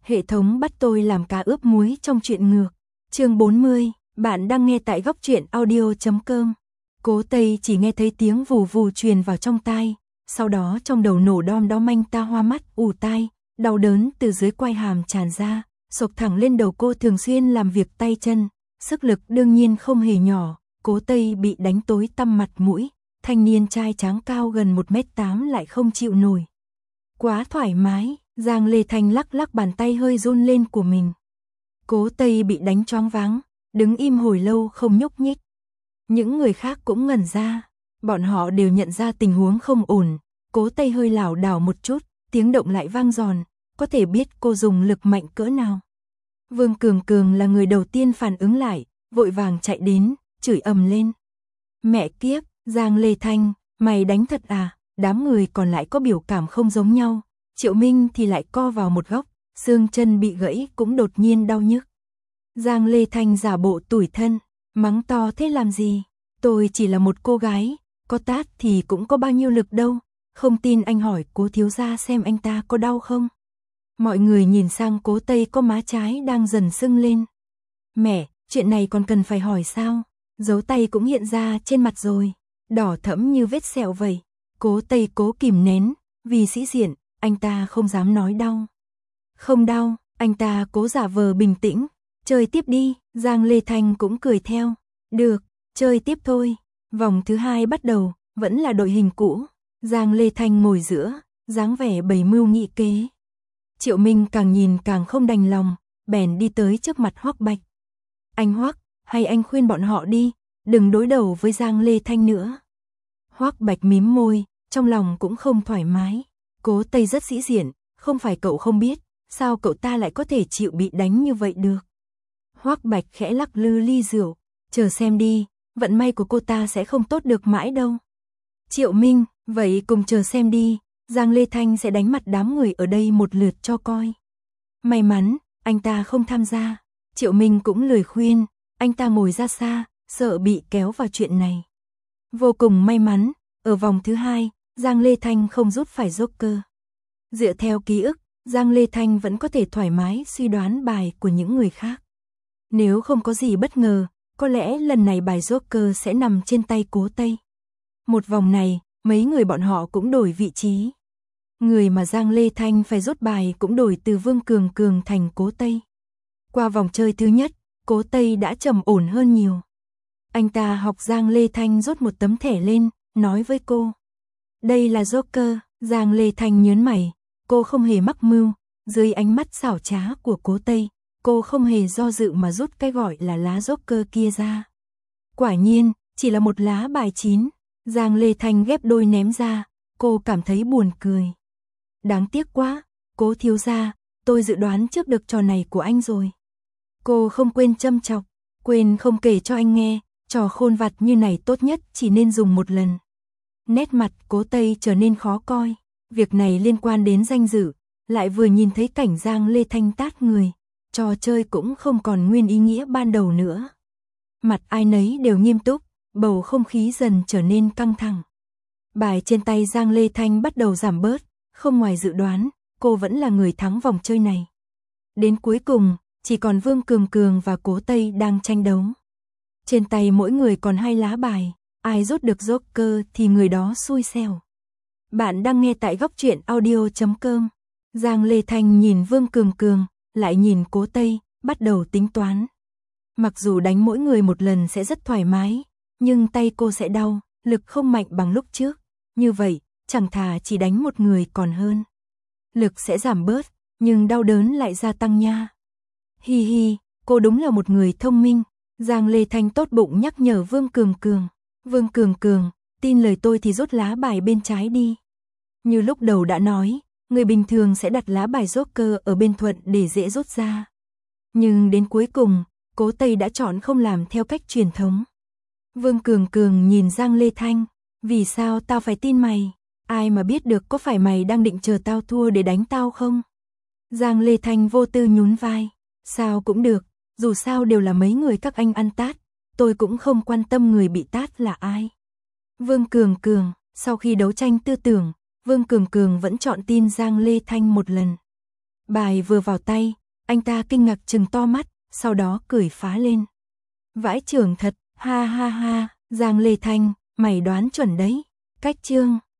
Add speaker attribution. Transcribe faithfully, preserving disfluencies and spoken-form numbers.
Speaker 1: Hệ thống bắt tôi làm cá ướp muối trong truyện ngược. Chương bốn mươi, bạn đang nghe tại góc truyện audio chấm com. Cố Tây chỉ nghe thấy tiếng vù vù truyền vào trong tai, sau đó trong đầu nổ đom đóm anh ta hoa mắt, ù tai, đau đớn từ dưới quai hàm tràn ra, xộc thẳng lên đầu cô. Thường xuyên làm việc tay chân, sức lực đương nhiên không hề nhỏ. Cố Tây bị đánh tối tăm mặt mũi, thanh niên trai tráng cao gần một mét tám lại không chịu nổi. Quá thoải mái. Giang Lê Thanh lắc lắc bàn tay hơi run lên của mình. Cố Tây bị đánh choáng váng, đứng im hồi lâu không nhúc nhích. Những người khác cũng ngẩn ra, bọn họ đều nhận ra tình huống không ổn. Cố Tây hơi lảo đảo một chút, tiếng động lại vang giòn, có thể biết cô dùng lực mạnh cỡ nào. Vương Cường Cường là người đầu tiên phản ứng lại, vội vàng chạy đến, chửi ầm lên. Mẹ kiếp, Giang Lê Thanh, mày đánh thật à? Đám người còn lại có biểu cảm không giống nhau. Triệu Minh thì lại co vào một góc, xương chân bị gãy cũng đột nhiên đau nhức. Giang Lê Thanh giả bộ tủi thân, mắng to thế làm gì? Tôi chỉ là một cô gái, có tát thì cũng có bao nhiêu lực đâu. Không tin anh hỏi Cố thiếu gia xem anh ta có đau không? Mọi người nhìn sang Cố Tây có má trái đang dần sưng lên. Mẹ, chuyện này còn cần phải hỏi sao? Dấu tay cũng hiện ra trên mặt rồi, đỏ thẫm như vết sẹo vậy. Cố Tây cố kìm nén, vì sĩ diện, anh ta không dám nói đau. Không đau, anh ta cố giả vờ bình tĩnh. Chơi tiếp đi, Giang Lê Thanh cũng cười theo. Được, chơi tiếp thôi. Vòng thứ hai bắt đầu, vẫn là đội hình cũ. Giang Lê Thanh ngồi giữa, dáng vẻ bày mưu nghị kế. Triệu Minh càng nhìn càng không đành lòng, bèn đi tới trước mặt Hoắc Bạch. Anh Hoắc, hay anh khuyên bọn họ đi, đừng đối đầu với Giang Lê Thanh nữa. Hoắc Bạch mím môi, trong lòng cũng không thoải mái. Cố Tây rất sĩ diện, không phải cậu không biết, sao cậu ta lại có thể chịu bị đánh như vậy được. Hoắc Bạch khẽ lắc lư ly rượu, chờ xem đi, vận may của cô ta sẽ không tốt được mãi đâu. Triệu Minh, vậy cùng chờ xem đi, Giang Lê Thanh sẽ đánh mặt đám người ở đây một lượt cho coi. May mắn, anh ta không tham gia. Triệu Minh cũng lười khuyên, anh ta ngồi ra xa, sợ bị kéo vào chuyện này. Vô cùng may mắn, ở vòng thứ hai, Giang Lê Thanh không rút phải Joker. Dựa theo ký ức, Giang Lê Thanh vẫn có thể thoải mái suy đoán bài của những người khác. Nếu không có gì bất ngờ, có lẽ lần này bài Joker sẽ nằm trên tay Cố Tây. Một vòng này, mấy người bọn họ cũng đổi vị trí. Người mà Giang Lê Thanh phải rút bài cũng đổi từ Vương Cường Cường thành Cố Tây. Qua vòng chơi thứ nhất, Cố Tây đã trầm ổn hơn nhiều. Anh ta học Giang Lê Thanh rút một tấm thẻ lên, nói với cô. Đây là Joker. Giang Lê Thanh nhớn mày, cô không hề mắc mưu. Dưới ánh mắt xảo trá của Cố Tây, cô không hề do dự mà rút cái gọi là lá Joker kia ra. Quả nhiên, chỉ là một lá bài chín. Giang Lê Thanh ghép đôi ném ra, cô cảm thấy buồn cười. Đáng tiếc quá, Cố thiếu gia, tôi dự đoán trước được trò này của anh rồi. Cô không quên châm chọc, quên không kể cho anh nghe, trò khôn vặt như này tốt nhất chỉ nên dùng một lần. Nét mặt Cố Tây trở nên khó coi, việc này liên quan đến danh dự, lại vừa nhìn thấy cảnh Giang Lê Thanh tát người, trò chơi cũng không còn nguyên ý nghĩa ban đầu nữa. Mặt ai nấy đều nghiêm túc, bầu không khí dần trở nên căng thẳng. Bài trên tay Giang Lê Thanh bắt đầu giảm bớt, không ngoài dự đoán, cô vẫn là người thắng vòng chơi này. Đến cuối cùng, chỉ còn Vương Cường Cường và Cố Tây đang tranh đấu. Trên tay mỗi người còn hai lá bài, ai rút được Joker thì người đó xui xẻo. Bạn đang nghe tại góc truyện audio chấm com. Giang Lê Thanh nhìn Vương Cường Cường, lại nhìn Cố Tây, bắt đầu tính toán. Mặc dù đánh mỗi người một lần sẽ rất thoải mái, nhưng tay cô sẽ đau, lực không mạnh bằng lúc trước. Như vậy, chẳng thà chỉ đánh một người còn hơn. Lực sẽ giảm bớt, nhưng đau đớn lại gia tăng nha. Hi hi, cô đúng là một người thông minh. Giang Lê Thanh tốt bụng nhắc nhở Vương Cường Cường. Vương Cường Cường, tin lời tôi thì rút lá bài bên trái đi. Như lúc đầu đã nói, người bình thường sẽ đặt lá bài Joker ở bên thuận để dễ rút ra. Nhưng đến cuối cùng, Cố Tây đã chọn không làm theo cách truyền thống. Vương Cường Cường nhìn Giang Lê Thanh, vì sao tao phải tin mày? Ai mà biết được có phải mày đang định chờ tao thua để đánh tao không? Giang Lê Thanh vô tư nhún vai, sao cũng được, dù sao đều là mấy người các anh ăn tát, tôi cũng không quan tâm người bị tát là ai. Vương Cường Cường, sau khi đấu tranh tư tưởng, Vương Cường Cường vẫn chọn tin Giang Lê Thanh một lần. Bài vừa vào tay, anh ta kinh ngạc trừng to mắt, sau đó cười phá lên. Vãi chưởng thật, ha ha ha, Giang Lê Thanh, mày đoán chuẩn đấy. Cách chương